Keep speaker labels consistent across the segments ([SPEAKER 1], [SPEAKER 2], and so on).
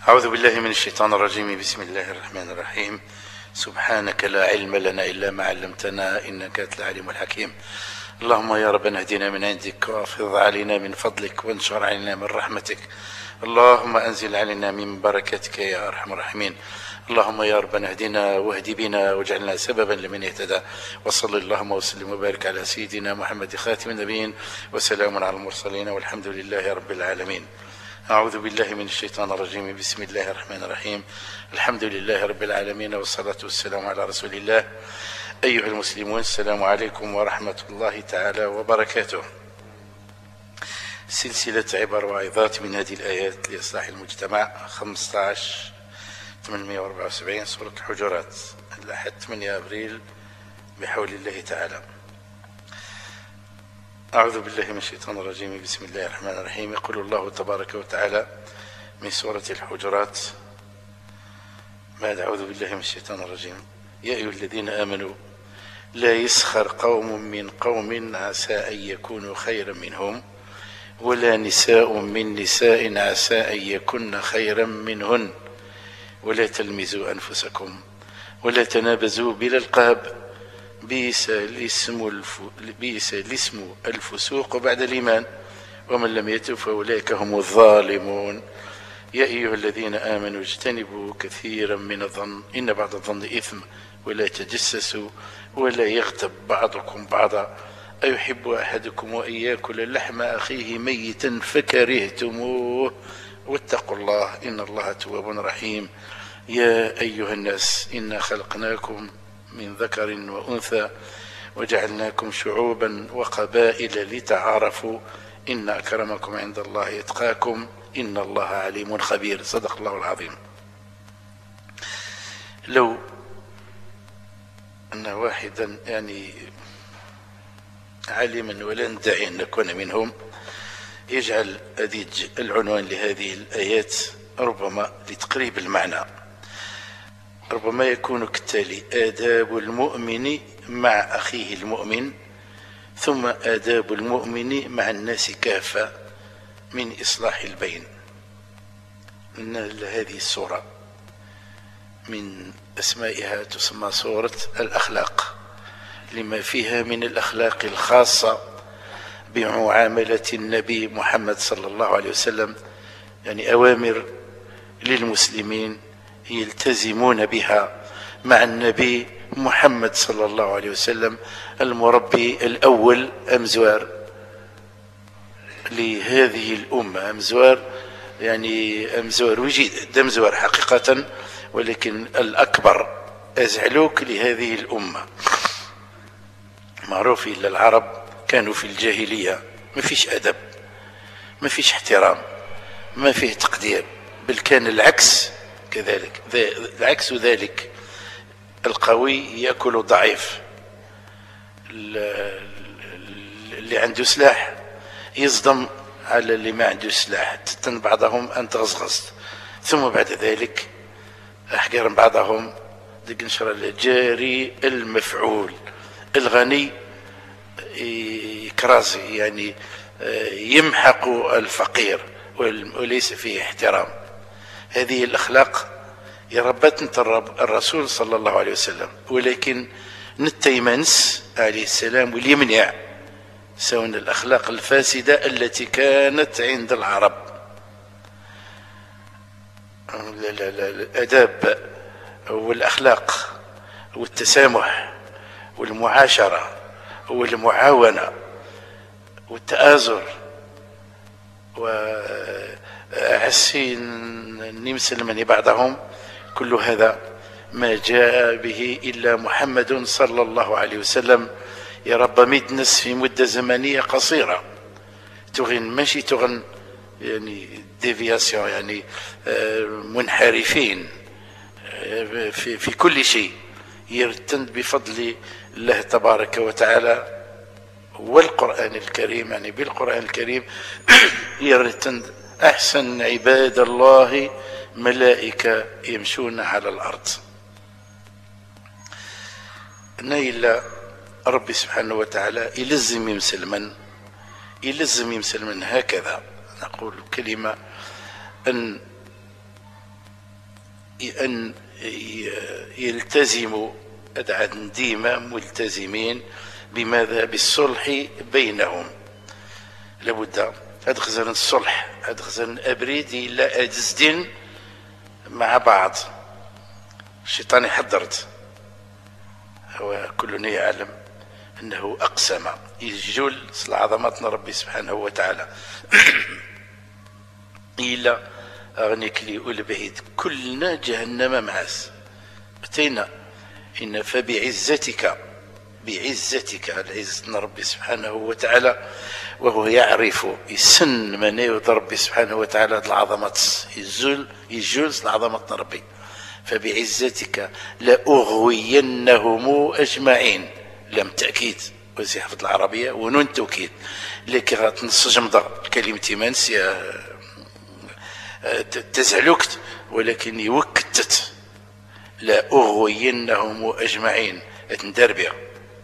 [SPEAKER 1] أعوذ بالله من الشيطان الرجيم. بسم الله الرحمن الرحيم. سبحانك لا علم لنا إلا ما علمتنا إنك أنت العليم الحكيم. اللهم يا ربنا اهدنا من عندك وافض علينا من فضلك وانشر علينا من رحمتك. اللهم أنزل علينا من بركتك يا أرحم الراحمين. اللهم يا ربنا اهدنا واهد بنا واجعلنا سببا لمن اهتدى. وصل اللهم وسلم وبارك على سيدنا محمد خاتم النبيين وسلام على المرسلين والحمد لله رب العالمين. أعوذ بالله من الشيطان الرجيم. بسم الله الرحمن الرحيم. الحمد لله رب العالمين والصلاة والسلام على رسول الله. أيها المسلمون، السلام عليكم ورحمة الله تعالى وبركاته. سلسلة عبر وعظات من هذه الآيات لإصلاح المجتمع 15/874 سورة الحجرات الأحد 8 أبريل بحول الله تعالى. أعوذ بالله من الشيطان الرجيم. بسم الله الرحمن الرحيم. يقول الله تبارك وتعالى من سورة الحجرات بعد أعوذ بالله من الشيطان الرجيم: يا أيها الذين آمنوا لا يسخر قوم من قوم عسى أن يكونوا خيرا منهم ولا نساء من نساء عسى أن يكن خيرا منهن ولا تلمزوا أنفسكم ولا تنابزوا بالألقاب بئس الاسم الفسوق بعد الإيمان ومن لم يتب فأولئك هم الظالمون. يا أيها الذين آمنوا اجتنبوا كثيرا من الظن إن بعض الظن إثم ولا تجسسوا ولا يغتب بعضكم بعضا أيحب أحدكم أن يأكل لحم أخيه ميتا فكرهتموه واتقوا الله إن الله تواب رحيم. يا أيها الناس إنا خلقناكم من ذكر وأنثى وجعلناكم شعوبا وقبائل لتعارفوا إن أكرمكم عند الله يتقاكم إن الله عليم خبير. صدق الله العظيم. لو أن واحدا عالما ولا ندعي أن نكون منهم يجعل العنوان لهذه الآيات ربما لتقريب المعنى ربما يكون كالتالي: آداب المؤمن مع أخيه المؤمن، ثم آداب المؤمن مع الناس كافة من إصلاح البين. إن هذه السورة من أسمائها تسمى سورة الأخلاق لما فيها من الأخلاق الخاصة بمعاملة النبي محمد صلى الله عليه وسلم، أوامر للمسلمين يلتزمون بها مع النبي محمد صلى الله عليه وسلم المربي الأول أمزوار لهذه الأمة. أمزوار وجد دمزوار حقيقة، ولكن الأكبر أزعلوك لهذه الأمة. معروف إلا العرب كانوا في الجاهلية ما فيش أدب، ما فيش احترام، ما فيه تقدير، بل كان العكس كذلك. العكس ذلك، القوي يأكل الضعيف، اللي عنده سلاح يصدم على اللي ما عنده سلاح، تتن بعضهم أن تغزغز، ثم بعد ذلك أحقر بعضهم دق نشر الجاري المفعول. الغني يكرازي يمحق الفقير وليس فيه احترام. هذه الأخلاق يربت الرسول صلى الله عليه وسلم، ولكن نتيمنس عليه السلام واليمنع سواء الأخلاق الفاسدة التي كانت عند العرب. الأداب والأخلاق والتسامح والمعاشرة والمعاونة والتآزر وعسين نمسلمني بعضهم، كل هذا ما جاء به إلا محمد صلى الله عليه وسلم. يا رب مدنس في مدة زمنية قصيرة تغن ماشي تغن ديفياسيون منحرفين في كل شيء، يرتند بفضل الله تبارك وتعالى والقرآن الكريم. بالقرآن الكريم يرتند أحسن عباد الله ملائكة يمشون على الأرض. إلا ربي سبحانه وتعالى يلزم يمسلمن هكذا. نقول كلمة أن أن يلتزموا ديما ملتزمين بماذا؟ بالصلح بينهم. لابد هاد خزرن الصلح، هاد خزرن أبريد إلا أجزدين مع بعض. الشيطان حضرت، وكلنا يعلم أنه أقسم يجول عظمتنا ربي سبحانه وتعالى إلا أغنيك لي والبعيد كلنا جهنم معاس بتينا إن فبعزتك، بعزتك العزة ربي سبحانه وتعالى، وهو يعرف يسن من يرضى ربي سبحانه وتعالى العظمة يجول العظمة ربي. فبعزتك لأغوينهم أجمعين، لم تأكيد وزي حفظ العربية ونون توكيد، لكن غتنسجم كلمة مانس تزعلكت ولكن يوكتت لأغوينهم أجمعين تندربيا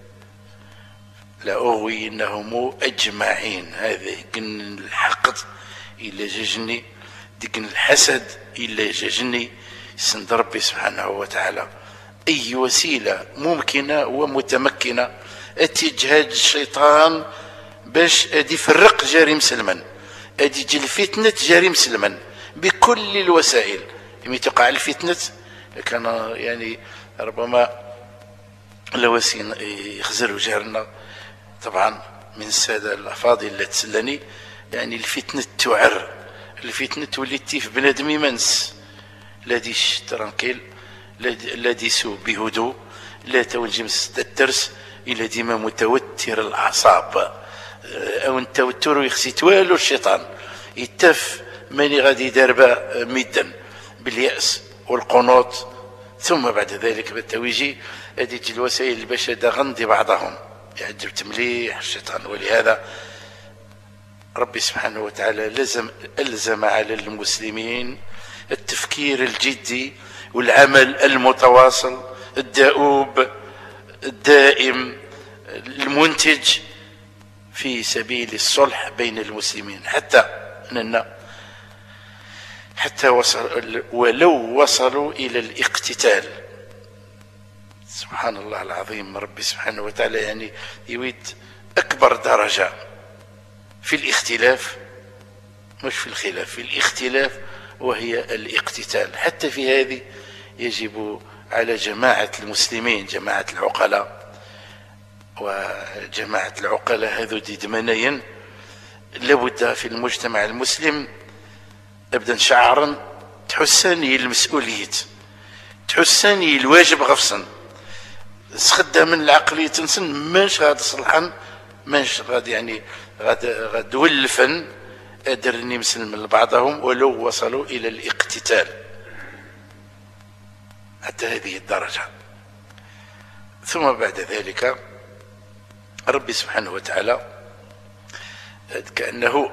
[SPEAKER 1] لأغوينهم أجمعين. هذه قن الحقد إلا جاجني دقن الحسد إلا جاجني سند ربي سبحانه وتعالى. أي وسيلة ممكنة ومتمكنة اتجهاد الشيطان باش ادي يفرق جاري مسلما، ادي يجي الفتنة جاري مسلما بكل الوسائل. يمي تقع الفتنة كان يعني ربما لوسين يخزروا جارنا طبعا من السادة الأفاضل اللي تسلني، يعني الفتنة تعر، الفتنة تولي تيف بنادم يمنس لا ديش ترانكيل لا ديسو بهدوء لا تونجمس الترس إلا ديما متوتر الأعصاب أو التوتر يخسي توالو الشيطان يتف ماني غادي داربا مدا باليأس والقنوط، ثم بعد ذلك بالتويجي هذه الوسائل باش غندي بعضهم يعجبت مليح الشيطان. ولهذا ربي سبحانه وتعالى ألزم على المسلمين التفكير الجدي والعمل المتواصل الدؤوب الدائم المنتج في سبيل الصلح بين المسلمين حتى ولو وصلوا إلى الاقتتال. سبحان الله العظيم ربي سبحانه وتعالى يعني يريد أكبر درجة في الاختلاف، مش في الخلاف، في الاختلاف، وهي الاقتتال. حتى في هذه يجب على جماعة المسلمين، جماعة العقلاء، وجماعة العقلاء هذو دمنيا لابد في المجتمع المسلم ابدا شعارا تحسني المسؤولية، تحسني الواجب غفصا سخدها من العقلية تنسن ماش غاد صلحا ماش غاد يعني غاد ولفا أدرني مسلم لبعضهم ولو وصلوا إلى الاقتتال حتى هذه الدرجة. ثم بعد ذلك ربي سبحانه وتعالى كأنه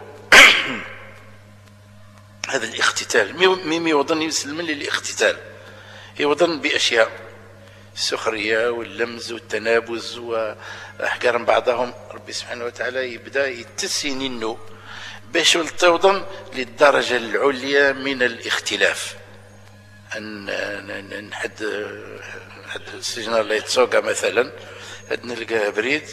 [SPEAKER 1] هذا الاقتتال ميم يوضن يسلم للاقتتال، يوضن بأشياء السخرية واللمز والتنابز وأحجار بعضهم. ربي سبحانه وتعالى يبدأ يتسنينه باش توضن للدرجة العليا من الاختلاف. أن حد السجن اللي يتسوق مثلا هاد نلقى بريد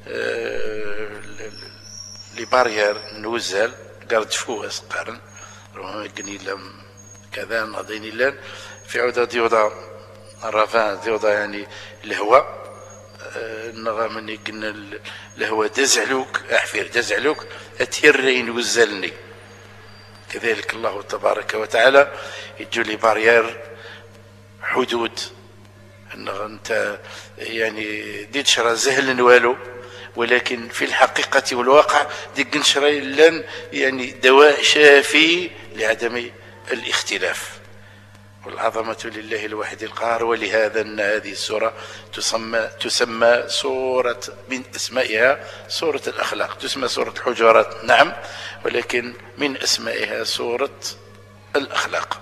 [SPEAKER 1] لي بارير نوزل قرد فوق قارن قنيلة كذا ناضيني لان في عودة ديوضا الرافان ديوضا يعني الهواء النغام اني قلنا الهواء دزعلوك احفير دزعلوك اتيرين وزلني. كذلك الله تبارك وتعالى يجوا لي بارير حدود انت يعني دي تشرى زهل والو، ولكن في الحقيقة والواقع دي نشرى لن يعني دواء شافي لعدم الاختلاف. والعظمة لله الواحد القهار. ولهذا أن هذه السورة تسمى سورة من اسمائها سورة الأخلاق، تسمى سورة الحجرات نعم، ولكن من اسمائها سورة الأخلاق.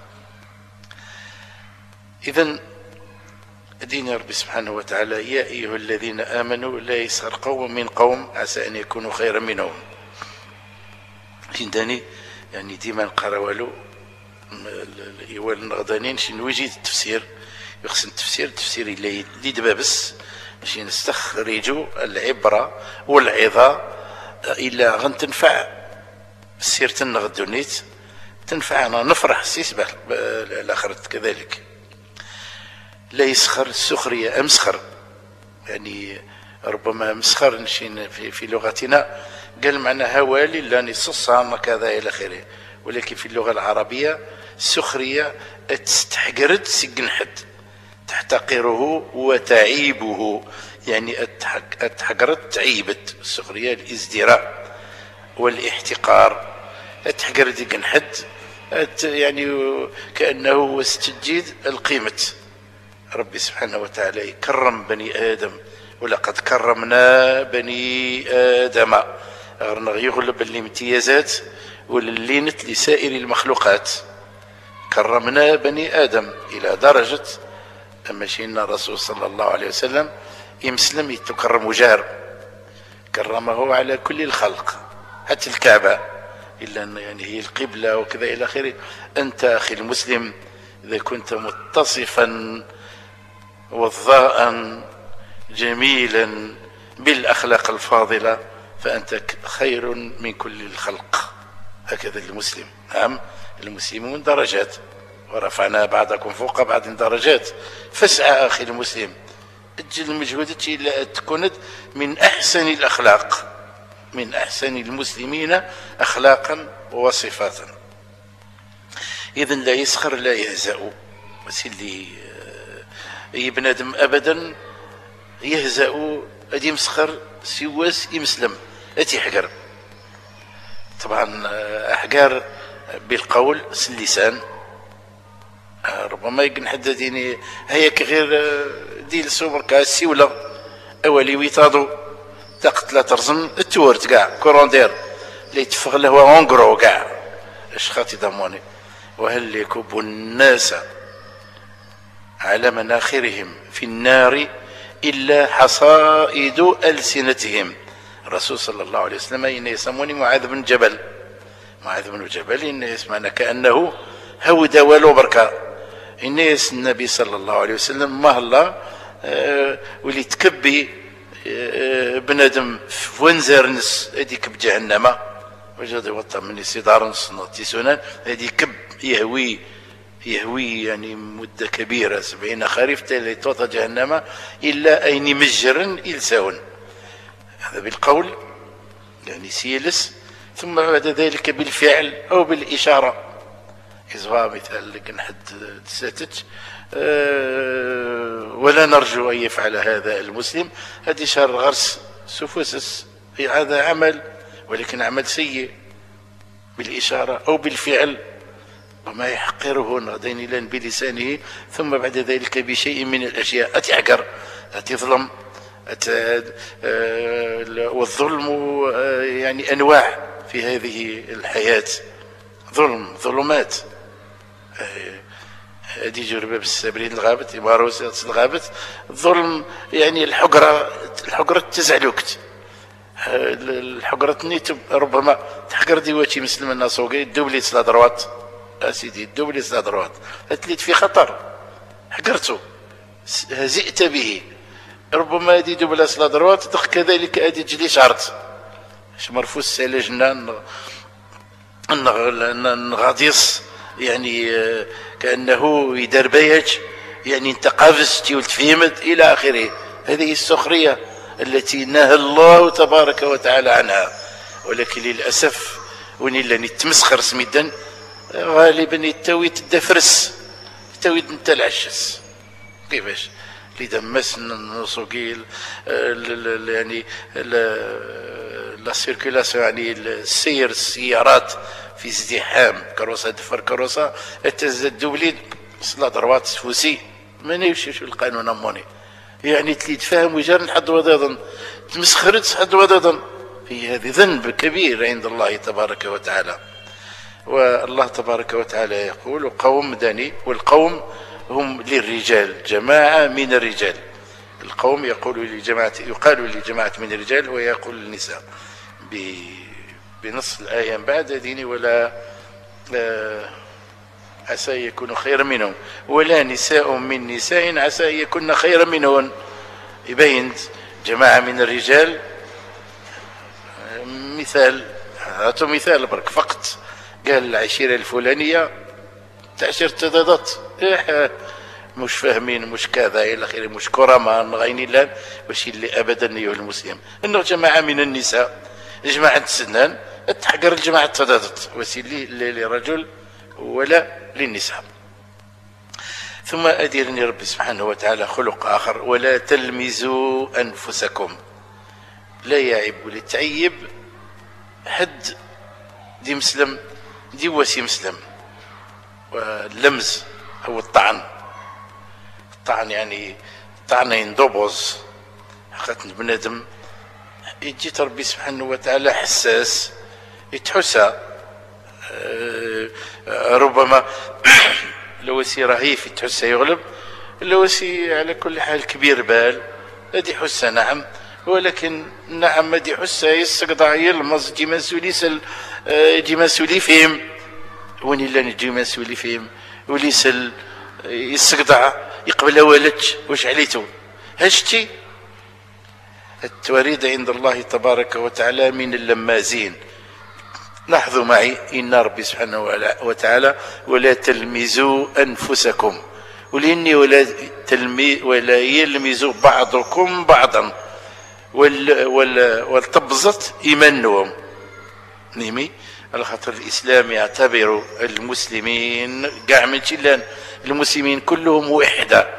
[SPEAKER 1] إذن دين ربي سبحانه وتعالى يا أيها الذين آمنوا لا يسخر قوم من قوم عسى أن يكونوا خيرا منهم. عندني يعني ديما نقراو إيوال النغدانين شي نوجد التفسير يخص التفسير اللي دابا بس باش نستخرجوا العبرة والعظة إلا غنتنفع سيرة النغدونيت تنفعنا نفرح سيسبح الآخرة كذلك. لا يسخر السخرية أمسخر، يعني ربما مسخر في لغتنا قال معنى هوالي لا نصصها كذا إلى آخره، ولكن في اللغة العربية السخرية تستحقرت سجنحد تحتقره وتعيبه، يعني اتحقرت تعيبت. السخرية الازدراء والاحتقار، اتحقرت سجنحد يعني كأنه استجيد القيمة. ربي سبحانه وتعالى يكرم بني آدم، ولقد كرمنا بني آدم، يغلب الامتيازات واللينت لسائر المخلوقات. كرمنا بني آدم إلى درجة أما شينا الرسول صلى الله عليه وسلم يمسلم يتكرم وجار، كرمه على كل الخلق حتى الكعبة، إلا أن يعني هي القبلة وكذا إلى آخره. أنت أخي المسلم إذا كنت متصفا وضاء جميلا بالأخلاق الفاضلة فأنت خير من كل الخلق. هكذا المسلم. نعم المسلمون درجات ورفعنا بعضكم فوق بعض درجات، فاسعى أخي المسلم اجل مجهودك إلى أن تكون من أحسن الأخلاق، من أحسن المسلمين أخلاقا وصفاتا. إذن لا يسخر لا يهزأ، وسيلي أي بنادم أبدا يهزأ أدي يمسخر سواس يمسلم أتي حقر. طبعا أحقار بالقول اللسان، ربما يقن حد ديني هيك غير ديل سوبر كاسي ولا أولي ويتاضو تقتل ترزم التورت كاع كوروندير اللي يتفغ له اونغرو كاع اش خاطي ضموني. وهل يكب الناس على مناخرهم في النار إلا حصائد ألسنتهم. الرسول صلى الله عليه وسلم إن يسموني معاذ بن جبل، معاذ بن جبل إن يسمعنا كأنه هود ولو بركة. إن النبي صلى الله عليه وسلم ما الله ولي تكبي بنادم في ونزرنس هذيك بجهنم وجد وطا من سيدار نص سنان هذه كب يهوي يعني مدة كبيرة 70 خريف تالي توطى جهنم إلا أين مجرا إلساون. هذا بالقول يعني سيلس، ثم بعد ذلك بالفعل أو بالإشارة. إذا مثال لكن حد ساتت ولا نرجو أن يفعل هذا المسلم. هذه شر غرس سفسس، هذا عمل ولكن عمل سيء بالإشارة أو بالفعل، وما يحقره غدين لن بلسانه ثم بعد ذلك بشيء من الأشياء أتعقر أتظلم والظلم يعني أنواع في هذه الحياة، ظلمات. هذه جربة بالسابرين الغابت إماروس الغابت الظلم يعني الحقرة تزعلوكت الحقرة نيت ربما تحقر ديواتي مسلم الناس وقاي الدوبلي تسلا دروات أسيدي الدوبلي تسلا دروات أتليت في خطر حقرته هزئت به، ربما هذه دوبلا تسلا دروات تخ كذلك هذه تجلي شعرت مرفوس سالجنا نغاديص يعني كأنه يدربيج يعني انت قافزتي وتفهمت إلى آخره. هذه السخرية التي نهى الله تبارك وتعالى عنها، ولكن للأسف ونلا نتمسخر سميدا غالبا يتوي تدفرس يتوي انت العشس كيفاش لدمس النسوقي يعني لا سيركيلاسيون يعني السير السيارات في ازدحام كروسه دفر كروسه التزد وليد صلا ضربات فوسي ما نمشيش القانون اموني يعني تفهم وجار حد وضاضا تمسخرت حد وضاضا في هذه ذنب كبير عند الله تبارك وتعالى. والله تبارك وتعالى يقول قوم داني، والقوم هم للرجال جماعة من الرجال. القوم يقال لجماعة من الرجال ويقول للنساء بنص الآية بعد ديني ولا عسى أن يكونوا خيرا منهم، ولا نساء من نساء عسى أن يكون خيرا منهن. يبين جماعة من الرجال، مثال هاتوا مثال برك فقط، قال العشيرة الفلانية تعشيرة تضادت، مش فاهمين، مش كذا الى اخره، مش كرما غاينين لان باش اللي ابدا ايها المسلم انه جماعه من النساء، جماعه السنان تحقر الجماعه تضادت، وسيلي لرجل ولا للنساء. ثم أديرني ربي سبحانه وتعالى خلق آخر: ولا تلمزوا أنفسكم. لا يعيب ولا تعيب حد دي مسلم دي وسي مسلم. واللمز هو الطعن، الطعن يعني طعن يندبز حقيقة بنادم يجي ربي سبحانه وتعالى حساس يتحسى، ربما لو سي رهيف يتحسى يغلب، لو سي على كل حال كبير بال هادي حسى نعم، ولكن نعم هادي حسى يسقطع يلمز جي مسؤولي جي مسؤولي فيهم، وين الا نجي مسؤولي فيهم وليسل يسقطع يقبل والدش واش عليتو هشتي. التوريد عند الله تبارك وتعالى من اللمازين. لاحظوا معي إن ربي سبحانه وتعالى: ولا تلمزوا أنفسكم، ولإني ولا يلمزوا بعضكم بعضا، والتبزت إيمانهم نيمي، على خاطر الإسلام يعتبر المسلمين كاع من جلان المسلمين كلهم وحدة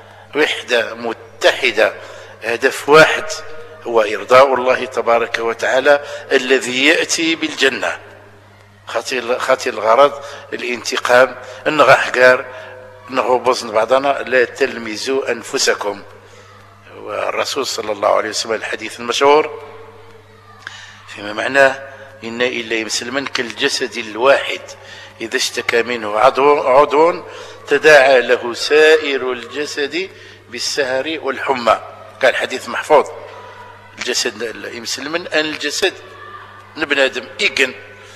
[SPEAKER 1] متحدة، هدف واحد هو إرضاء الله تبارك وتعالى الذي يأتي بالجنة. خاطر الغرض الانتقام، النغحقار نغوبص بعضنا. لا تلمزوا أنفسكم. والرسول صلى الله عليه وسلم الحديث المشهور فيما معناه: إن إلا مسلما كالجسد الواحد إذا اشتكى منه عضو تداعى له سائر الجسد بالسهر والحمى. كان حديث محفوظ. الجسد المسلم أن الجسد بنادم إيقن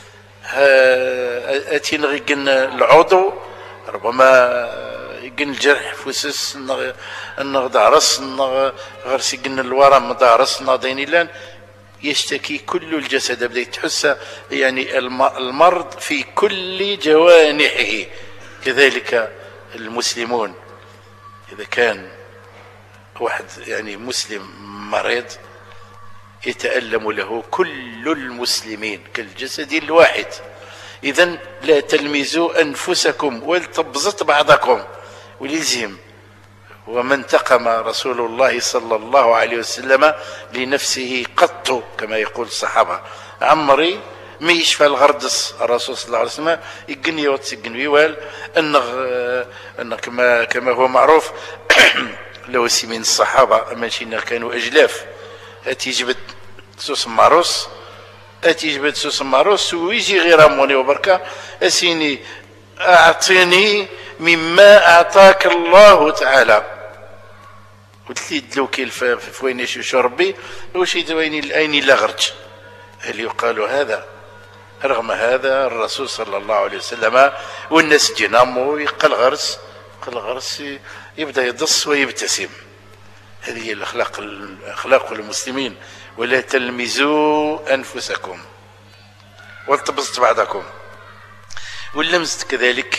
[SPEAKER 1] أتين غيقن العضو، ربما يقن الجرح فوسس دارس غرس يقن الورم دارس دينيلان، يشتكي كل الجسد، بدا يتحس يعني المرض في كل جوانحه. كذلك المسلمون، إذا كان واحد يعني مسلم مريض يتألم له كل المسلمين كالجسد الواحد. إذن لا تلمزوا أنفسكم ولتبزط بعضكم. وللزم وما انتقم رسول الله صلى الله عليه وسلم لنفسه قط، كما يقول الصحابة. عمري ما يشفى الغردس الرسول صلى الله عليه وسلم يقني وتسقن ويوال أن كما هو معروف لو سي من الصحابة ماشي كانوا أجلاف، أتيجبد سوس ماروس أتيجبد سوس ماروس ويجي غير أموني وبركة أسيني أعطيني مما أعطاك الله تعالى. قلت لي دلوكي فوين شربي وشي دويني الأين لا غرج. هل يقال هذا؟ رغم هذا الرسول صلى الله عليه وسلم والناس جنامو يقل غرس يبدأ يضص ويبتسم. هذه الأخلاق المسلمين. ولا تلمزوا أنفسكم والتبسط بعضكم. واللمز كذلك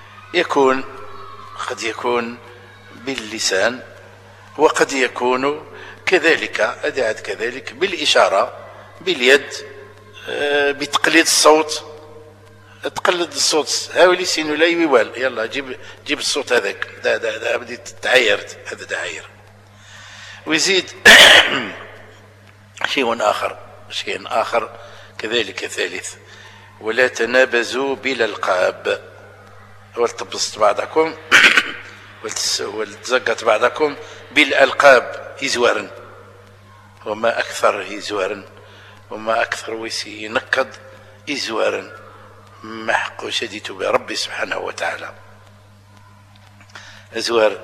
[SPEAKER 1] قد يكون باللسان، وقد يكون كذلك بالإشارة باليد، بتقليد الصوت. تقلد الصوت هاولي سينو لا يوال، يلا جيب الصوت هذاك دا بديت تعايرت، هذا تعاير. ويزيد شيء آخر كذلك ثالث: ولا تنابزوا بالألقاب. والتبسط بعضكم والتزقط بعضكم بالألقاب إزوارا. وما أكثر إزوارا، وما أكثر ويسي ينقض إزوارا ما حق شديد بربي سبحانه وتعالى. أزوار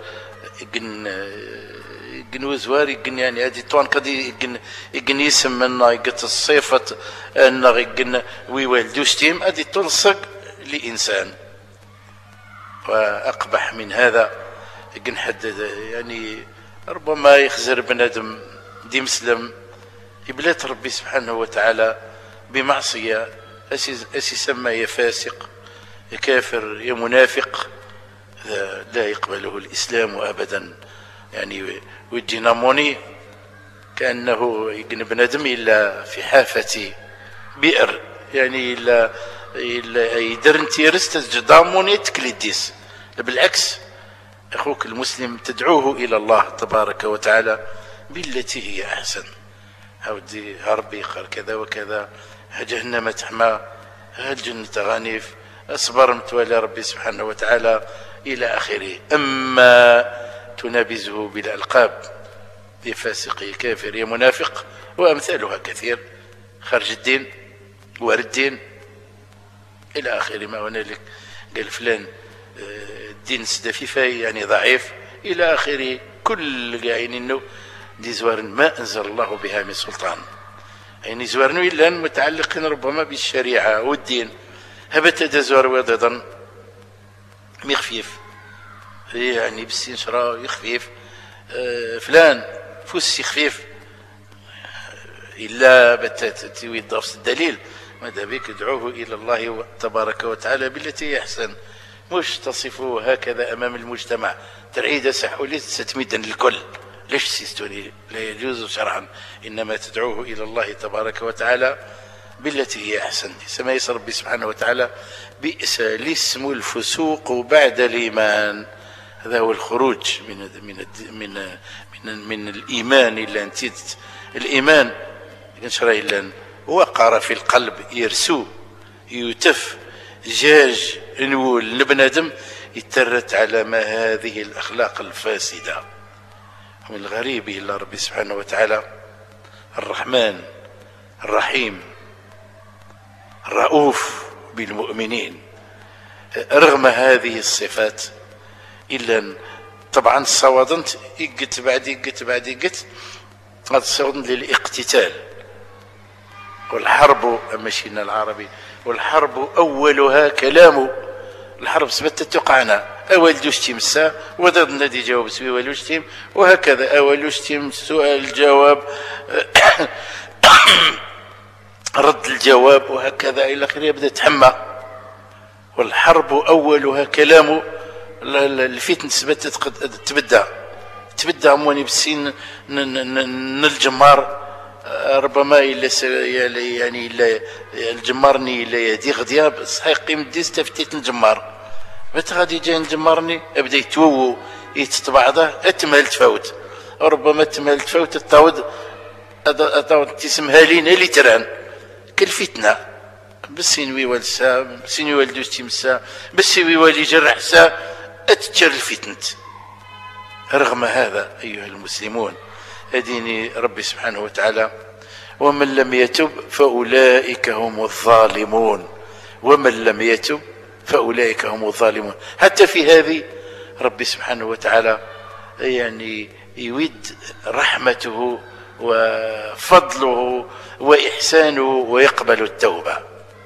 [SPEAKER 1] يقن وزوار يقن يعني هذه طوان قد يقن يسم منا يقت الصيفة أن يقن ويوالدوش تيم هذه تلصق لإنسان. وأقبح من هذا حد يعني ربما يخزر بنادم دي مسلم يبلات ربي سبحانه وتعالى بمعصية أسي سمى يا فاسق يا كافر يا منافق، لا يقبله الإسلام أبدا. يعني ويجينا موني كأنه يقن بنادم إلا في حافة بئر، يعني إلا يدرن تيرست جداموني تكليديس. بالعكس أخوك المسلم تدعوه إلى الله تبارك وتعالى بالتي هي أحسن. هودي ربي قال كذا وكذا، جهنم تحمى، الجنة غانيف، أصبر متوالي ربي سبحانه وتعالى إلى آخره. أما تنابزه بالألقاب يا فاسق يا كافر يا منافق وأمثالها كثير، خارج الدين وارد الدين إلى آخر ما هنالك، قال فلان الدين سدفيفة يعني ضعيف إلى آخره. كل قاعين إنه دي زوار ما أنزل الله بها من سلطان، يعني زوارنو إلا متعلقين ربما بالشريعة والدين. هبت دزوار وضدا مخفيف يعني بالسين شرا يخفيف فلان فوسي خفيف إلا بتات يضاف الدليل. ماذا بك ادعوه إلى الله تبارك وتعالى بالتي يحسن، مش تصفه هكذا أمام المجتمع ترعيد سحولي ستميدا للكل. ليش سيستوني؟ لا يجوز شرعا، إنما تدعوه إلى الله تبارك وتعالى بالتي هي أحسن. سما ربي سبحانه وتعالى بئس الاسم الفسوق بعد الإيمان. هذا هو الخروج من الإيمان. إلا أنت الإيمان ينشر إلا وقر في القلب يرسو يتف جاج نقول لبنادم يترت على ما هذه الأخلاق الفاسدة. من الغريب إلا ربي سبحانه وتعالى الرحمن الرحيم الرؤوف بالمؤمنين، رغم هذه الصفات إلا طبعا صوادنت إقت بعد هذا صوادن للاقتتال والحرب. مشينا العربي والحرب أولها كلام. الحرب سبت تقعنا أول دوشتيم الساعة وضد النادي جواب سوي ولوشتيم، وهكذا أول وشتيم سؤال جواب رد الجواب، وهكذا إلى آخره يبدأ تحمى. والحرب أولها كلام. الفتن سبت تبدأ أمواني بالسين الجمار ربما إلا يعني إلا الجمارني إلا يدي غدياب صحيح قيم ديس تفتيت الجمار متى غادي جاي نجمرني ابدا يتوو يتطبعضه اتمال تفوت، ربما تمال تفوت التعود تسمها لينا اللي تران كل فتنه بالسينوي والسا بالسينوي والدوش تيمسا بالسيوي واللي جرح سا اتجر الفتنت. رغم هذا ايها المسلمون اديني ربي سبحانه وتعالى ومن لم يتب فاولئك هم الظالمون، ومن لم يتب فأولئك هم الظالمون. حتى في هذه ربي سبحانه وتعالى يعني يود رحمته وفضله وإحسانه ويقبل التوبة.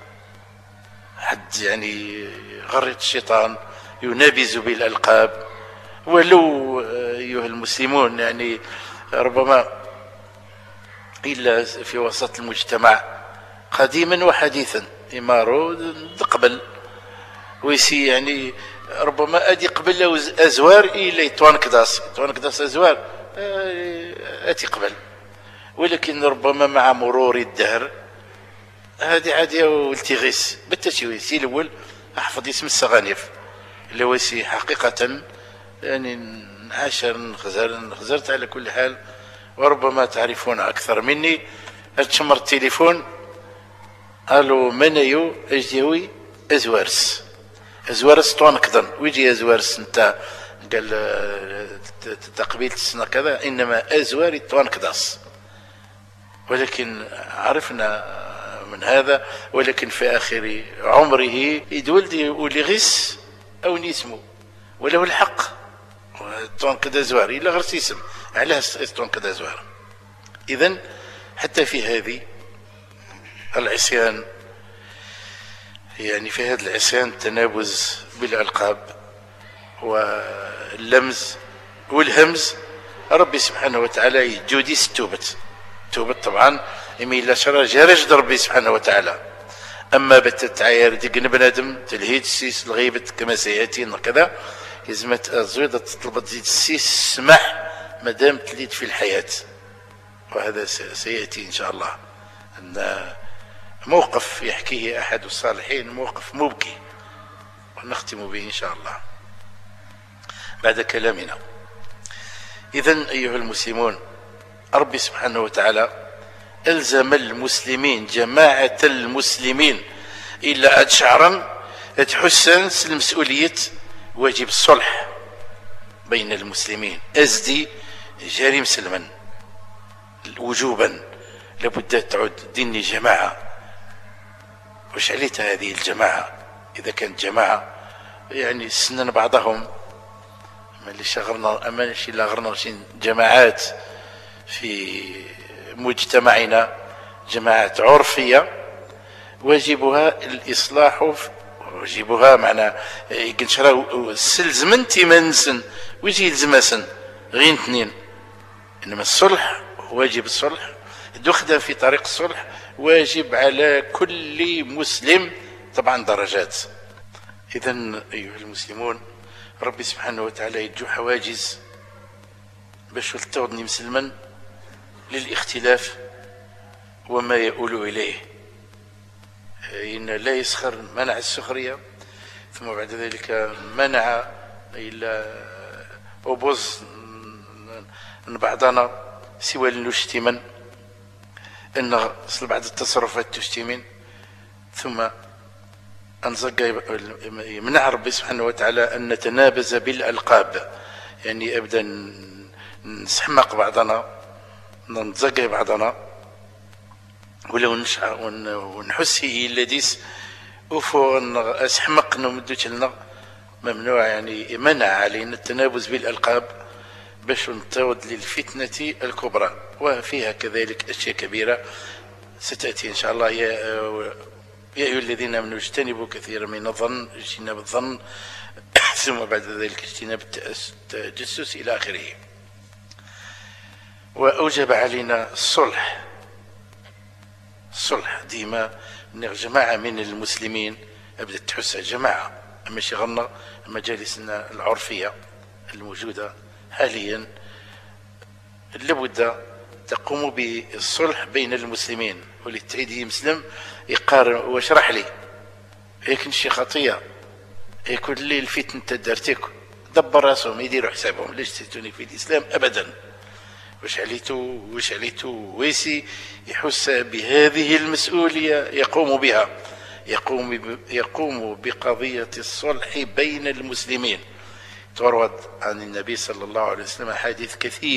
[SPEAKER 1] حد يعني غرة الشيطان ينابز بالألقاب، ولو أيها المسلمون يعني ربما إلا في وسط المجتمع قديما وحديثا إمارو قبل ويسي يعني ربما ادي قبل ازوار الى توانكداس ازوار اتي قبل، ولكن ربما مع مرور الدهر هذه عاديه والتغيس بالتشويسي الاول احفظ اسم السغانيف اللي هو سي حقيقه يعني عاشر خزرت على كل حال، وربما تعرفون اكثر مني. اتشمر التليفون الو منيو اجديوي ازوارس طونكدن ويجي ازوارس انت قال تقبيل السنه كذا، انما ازوار طونكداس. ولكن عرفنا من هذا، ولكن في اخر عمره يدولدي ولي غيس او نيسمو وله الحق طونكدا زوار الا غير اسم علاه طونكدا زوار. اذا حتى في هذه العصيان يعني في هذا العصيان تنابز بالألقاب واللمز والهمز ربي سبحانه وتعالى يجودي ستوبت طبعا إلا شرا جارج ربي سبحانه وتعالى. أما بتتعاير ديك بنادم تلهيد السيس الغيبة كما سيأتي كذا يزمت الزويدة تطلب تزيد السيس سمح مادام تليد في الحياة. وهذا سيأتي إن شاء الله أن موقف يحكيه أحد الصالحين، موقف مبكي، ونختم به إن شاء الله بعد كلامنا. إذن أيها المسلمون، ربي سبحانه وتعالى ألزم المسلمين، جماعة المسلمين، إلا شعرا تحسن المسؤولية واجب الصلح بين المسلمين. أزدي جاري مسلما وجوبا لابد تعود ديني جماعة. وش عليت هذه الجماعة؟ إذا كانت جماعة يعني سنن بعضهم اللي شغلنا أما شي لا غرنا شي جماعات في مجتمعنا، جماعات عرفية واجبها الإصلاح، واجبها معنا يقنشراو سلزمن تيمنسن ويجي يلزمسن غين اثنين. إنما الصلح واجب الصلح دخل في طريق الصلح واجب على كل مسلم، طبعا درجات. إذن أيها المسلمون، ربي سبحانه وتعالى يدجو حواجز باش تغني مسلما للاختلاف وما يؤول إليه. إن لا يسخر منع السخرية، ثم بعد ذلك منع إلا أبوز بعضنا سوى لنشتمن أن بعض التصرفات تشتمن، ثم يمنع ربي سبحانه وتعالى أن نتنابز بالألقاب، يعني أبدا نسحمق بعضنا، نتزقى بعضنا، ولو ونحس الذيس وفو اسحمق نمدوش لنا ممنوع. يعني منع علينا التنابز بالألقاب باش نتعود للفتنة الكبرى، وفيها كذلك أشياء كبيرة ستأتي إن شاء الله. يا أيها الذين آمنوا اجتنبوا كثيرا من الظن، اجتناب الظن، ثم بعد ذلك اجتناب التجسس إلى آخره. وأوجب علينا الصلح ديما جماعة من المسلمين أبدأت تحس جماعة، أما شغلنا مجالسنا العرفية الموجودة حاليا لابد تقوم بالصلح بين المسلمين. وللتعيد مسلم يقارن واشرح لي هيك شي خطية يكون لي الفتنة تدرتك دبر راسهم يديروا حسابهم، ليش تيتوني في الإسلام أبدا. واش عليتو ويسي يحس بهذه المسؤولية يقوم بها، يقوم بقضية الصلح بين المسلمين. تورد عن النبي صلى الله عليه وسلم أحاديث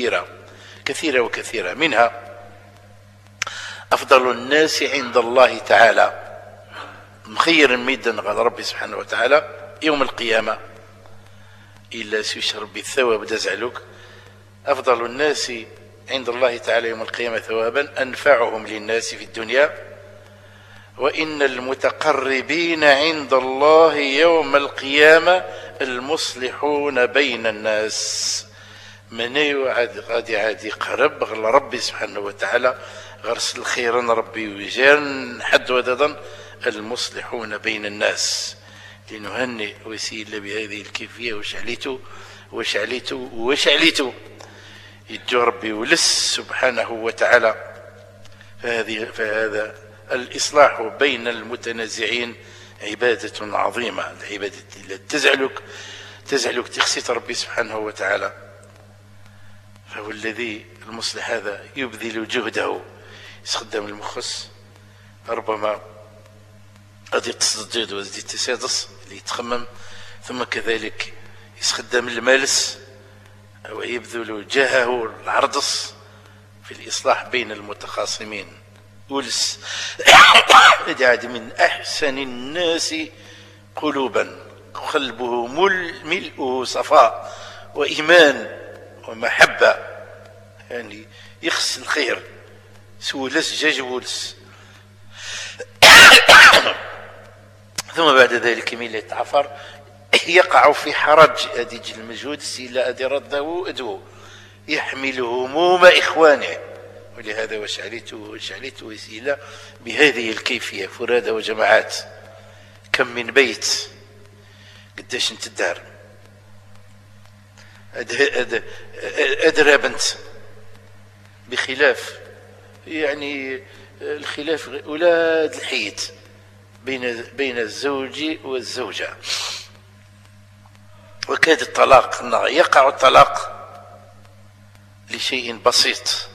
[SPEAKER 1] كثيرة منها أفضل الناس عند الله تعالى مخير ميدا على ربي سبحانه وتعالى يوم القيامة إلا سيشرب بالثواب دزعلوك. أفضل الناس عند الله تعالى يوم القيامة ثوابا أنفعهم للناس في الدنيا، وإن المتقربين عند الله يوم القيامة المصلحون بين الناس. من غادي قرب غل ربي سبحانه وتعالى غرس الخير ربي ويجان حد وددا المصلحون بين الناس. لنهنئ وسيلة بهذه الكيفية وش عليتو يدجو ربي ولس سبحانه وتعالى. فهذا الإصلاح بين المتنازعين عبادة عظيمة، العبادة التي تزعلك تخسيت ربي سبحانه وتعالى. فهو الذي المصلح هذا يبذل جهده، يستخدم المخص، ربما غادي تصدد وزدي تسادس اللي يتخمم، ثم كذلك يستخدم المالس ويبذل جهه العرضس في الإصلاح بين المتخاصمين. ولس عاد من أحسن الناس قلوبا قلبه ملؤه صفاء وإيمان ومحبة، يعني يخص الخير سولس جاجولس. ثم بعد ذلك من يتعفر يقع في حرج أدي المجهود سيلا أدي رده أدو يحمل هموم إخوانه. ولهذا وشعلت وسيلة بهذه الكيفية فرادى وجماعات. كم من بيت قداش انت الدار أدرى بنت، بخلاف يعني الخلاف أولاد الحيد بين الزوج والزوجة. وكاد الطلاق يقع الطلاق لشيء بسيط،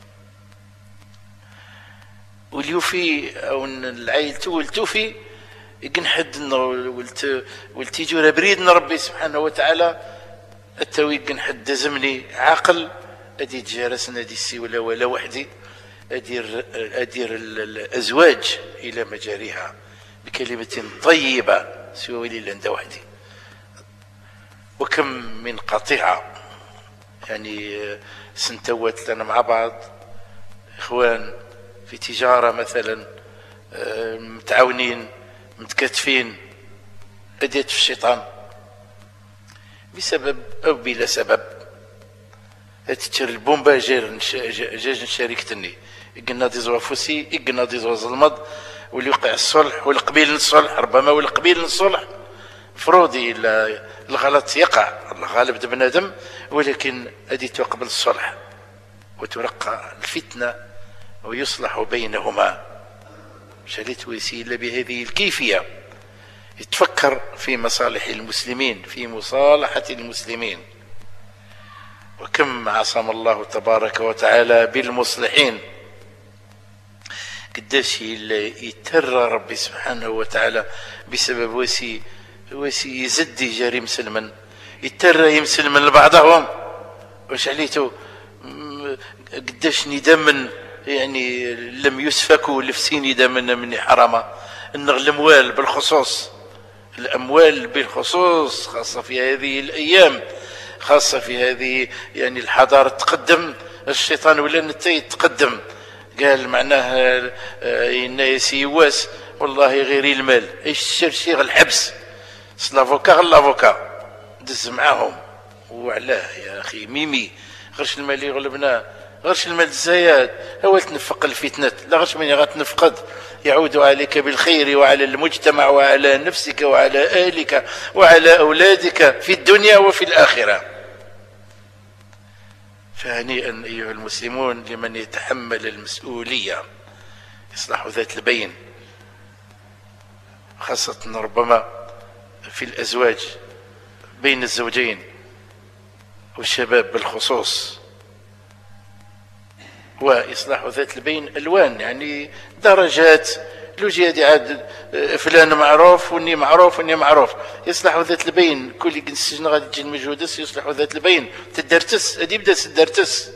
[SPEAKER 1] واليوفي او العائل تولتوفي يقن حد والتيجورة بريد ربي سبحانه وتعالى التوي يقن حد زمني عاقل ادي تجارسنا ادي السي ولا وحدي ادير الازواج الى مجاريها بكلمة طيبة سوى لي عند وحدي. وكم من قطيعة يعني سنتوت لنا مع بعض اخوان في تجارة مثلا متعاونين متكاتفين، اديت في الشيطان بسبب او بلا سبب تشر البومبا جاج شريكتني قلنا دي زوافوسي قلنا دي زواز المض واللي يوقع الصلح والقبيل الصلح ربما والقبيل الصلح فروضي الغلط يقع الله غالب بنادم، ولكن ادي تقبل الصلح وترقى الفتنة ويصلح بينهما. شريت وسيلة بهذه الكيفية يتفكر في مصالح المسلمين في مصالحة المسلمين. وكم عصم الله تبارك وتعالى بالمصلحين، قداش يترى ربي سبحانه وتعالى بسبب وسي يزد جاري مسلما يترى يمسلمن لبعضهم. واش عليتو قداش ندم يعني لم يسفكوا لفسين ندم من حرامه ان الاموال بالخصوص الاموال بالخصوص خاصه في هذه الايام خاصه في هذه يعني الحضاره تقدم الشيطان ولا نتا يتقدم قال معناه الناس يواس والله غير المال الشرشي غير الحبس سلافوكا غير لافوكا دز معاهم وعلاه يا اخي ميمي غيرش المال يغلبنا غيرش المال الزايد هو تنفق الفتنة لا غيرش من غتنفقد يعود عليك بالخير وعلى المجتمع وعلى نفسك وعلى اهلك وعلى اولادك في الدنيا وفي الاخره. فهنيئا ايها المسلمون لمن يتحمل المسؤوليه اصلاح ذات البين، خاصه ربما في الازواج بين الزوجين والشباب بالخصوص. وإصلاح ذات البين ألوان يعني درجات لوجي هادي عاد فلان معروف وني معروف وني معروف يصلح ذات البين كل السجن غادي تجي المجهودس يصلح ذات البين تدرتس هادي يبدا تدرتس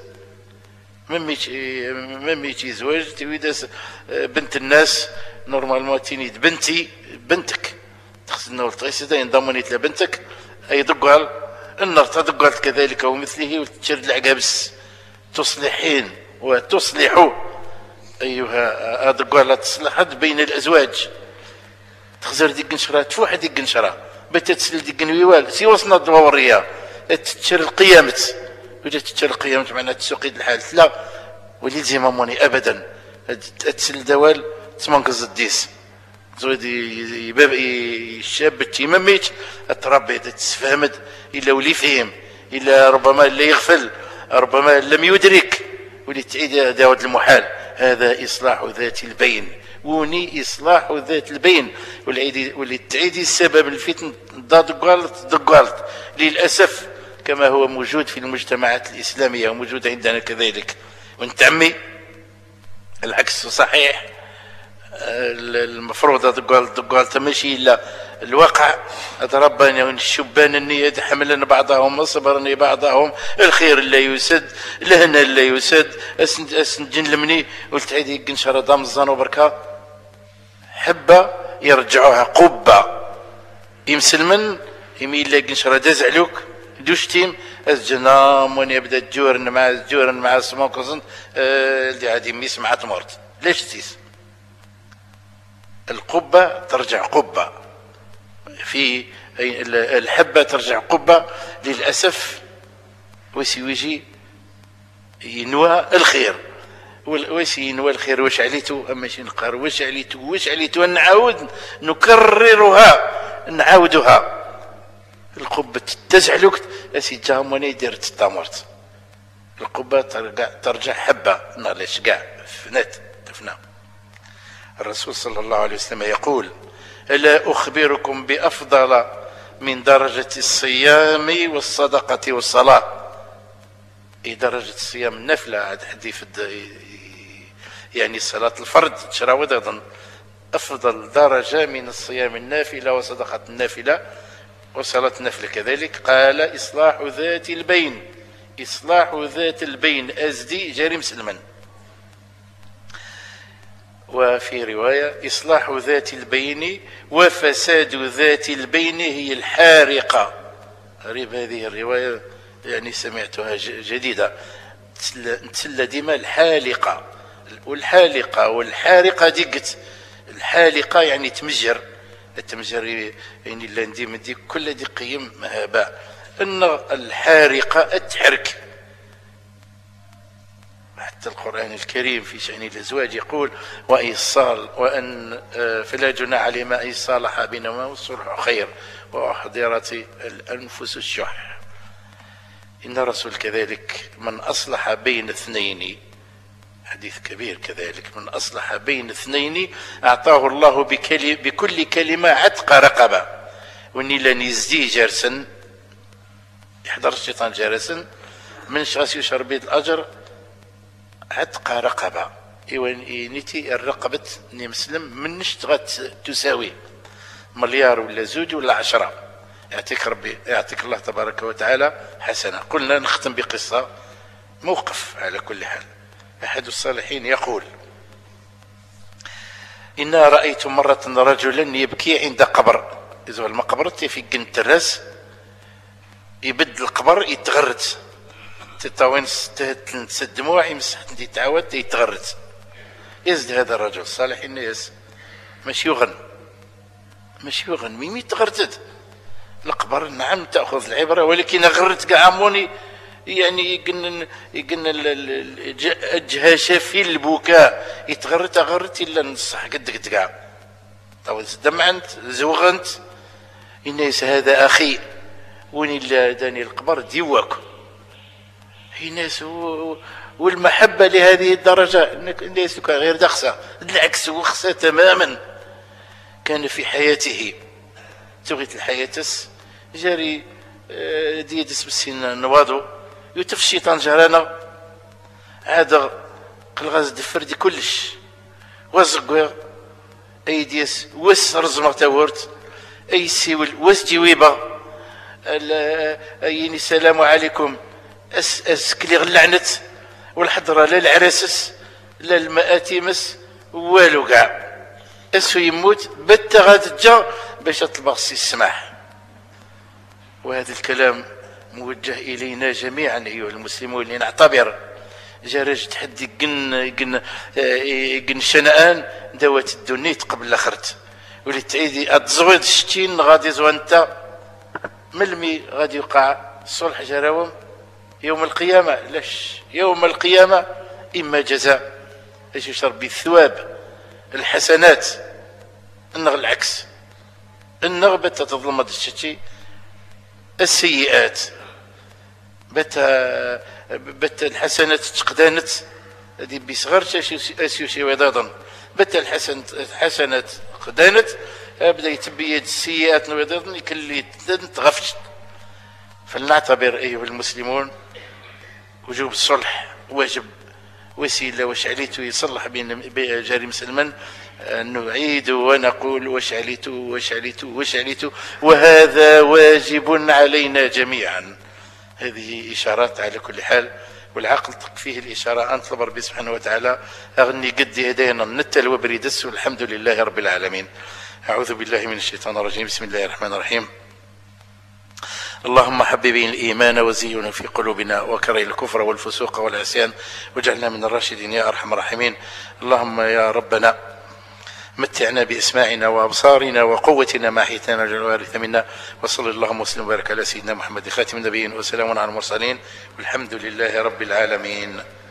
[SPEAKER 1] ممي زواج تيداس بنت الناس نورمالمون تينيد بنتي بنتك تخصنا والتغيسة ينضمني تلا بنتك أي دقال النار تدقال كذلك ومثله وتشرد العقابس تصلحين وتصلح ايها هذا تصلحت بين الازواج تخزر ديك نشرة تفوح ديك نشرة بتتسل ديك نويوال سي وصلنا الدورية تتشر القيامت وجات تتشر القيامت معناها تسوقيد الحال لا ولي زماموني ابدا تتسل دوال تمنقز الديس زود يباب الشاب تيمميت تربي تتفهمت الا ولي فهم الا ربما لا يغفل ربما لم يدرك ولتعيد داود المحال. هذا إصلاح ذات البين وني إصلاح ذات البين ولتعيد السبب الفتن دقالت للأسف كما هو موجود في المجتمعات الإسلامية وموجود عندنا كذلك. وانت عمي العكس صحيح المفروض دقال تمشي إلا الواقع ربنا الشبان النية حملنا بعضهم صبرني بعضهم الخير لا يسد لهنا لا يسد اسنجن لمني والتعيدي قنشر دام الزانو بركا حبة يرجعوها قبة يمسلمن يميل لا قنشر داز علوك دوشتيم الجنام وين يبدا جورن مع سموكوزن اللي عادي ميس مع تمرت ليش تيس القبة ترجع قبة في الحبة ترجع قبة. للأسف ويجي ينوى الخير، واش ينوى الخير، واش عليتو، اما شي نقهر واش عليتو نعاود نعاودها. القبة تزعلك اسي جام وانا يدير تطامرت، القبة ترجع حبة نغلاش كاع تفنى. الرسول صلى الله عليه وسلم يقول: ألا أخبركم بأفضل من درجة الصيام والصدقة والصلاة. درجة الصيام النافلة هذا حديث يعني صلاة الفرد تشراود أيضا أفضل درجة من الصيام النافلة وصدقة النافلة وصلاة النافلة كذلك. قال: إصلاح ذات البين. إصلاح ذات البين أزدي جاري مسلما. وفي رواية: إصلاح ذات البين وفساد ذات البين هي الحارقة. غريب هذه الرواية، يعني سمعتها جديدة. نتسلى ديما الحالقة والحارقة دقت. الحالقة يعني تمجر، التمجر يعني اللي ندي كل دي قيم مهابة. ان الحارقة تحرك. حتى القرآن الكريم في شأن الأزواج يقول: وإيصال وأن فلا جناح عليهما أن يصالحا بينهما والصلح خير وأحضرت الأنفس الشح. إن الرسول كذلك: من أصلح بين اثنين، حديث كبير كذلك، من أصلح بين اثنين أعطاه الله بكل كلمة عتق رقبة. وني لن يزدي جرسا، يحضر الشيطان جرسا من شغس يشرب الأجر عتق رقبة. نيتي الرقبة مسلم منش تساوي مليار ولا زوج ولا 10. يعطيك ربي، يعطيك الله تبارك وتعالى حسنة. قلنا نختم بقصة موقف. على كل حال، أحد الصالحين يقول: إنا رأيت مرة رجلا يبكي عند قبر. إذا المقبرة في جنة الراس يبد القبر يتغرت تطاوين ست دموع يمسح يتعاود يتغرت. يزد هذا الرجل الصالح الناس مش يغن ميمي تغرتت القبر. نعم تأخذ العبرة، ولكن غرت كاع عموني يعني يقن الجهاشة في البكاء يتغرت إلا نصح قد كاع دمعنت زوغنت. الناس هذا أخي وين إلا داني القبر ديواك. هي ناس والمحبة لهذه الدرجة. الناس غير دخسة، بالعكس وخسة تماما. كان في حياته تغيت الحياة جاري ديدس بالسن نواضو يوتف الشيطان جرانا هذا قلغاز دفردي كلش وزقوا ايديس وس رزمه تاورت اي سيول وس جويبه ايني السلام عليكم اسكلي غلعنت والحضره لا العراسس لا المآتمس والو كاع اسو يموت بتا غاتجا باش تطلب السي السماح. وهذا الكلام موجه الينا جميعا ايها المسلمون لنعتبر. جارج تحدي قن شنآن دوات الدنيت قبل الاخرت ولي تعيدي اتزويد الشتين غادي زوانتا ملمي غادي يوقع الصلح جراوم يوم القيامه. لاش يوم القيامه اما جزاء ايش يشرب بالثواب الحسنات النغ العكس النغبة تظلم الشتي السيئات بت الحسنات تقدانت هذه بصغر اسيوشي وضاضا بت الحسنات قدانت بدا يتبيد السيئات وضاضا يكلي تغفشت. فلنعتبر ايها المسلمون وجوب الصلح واجب وسيله. واش عليتو يصلح بين جاري مسلما نعيد ونقول واش عليتو وهذا واجب علينا جميعا. هذه اشارات على كل حال، والعقل تكفيه الاشاره. انطلب ربي سبحانه وتعالى اغني قد هدينا نتل وبريدس والحمد لله رب العالمين. اعوذ بالله من الشيطان الرجيم. بسم الله الرحمن الرحيم. اللهم حبب الإيمان وزينه في قلوبنا وكره الكفر والفسوق والعصيان واجعلنا من الراشدين يا أرحم الراحمين. اللهم يا ربنا متعنا بأسماعنا وأبصارنا وقوتنا ما أحييتنا واجعل الوارث منا. وصلى اللهم وسلم وبارك على سيدنا محمد خاتم النبيين وسلام على المرسلين والحمد لله رب العالمين.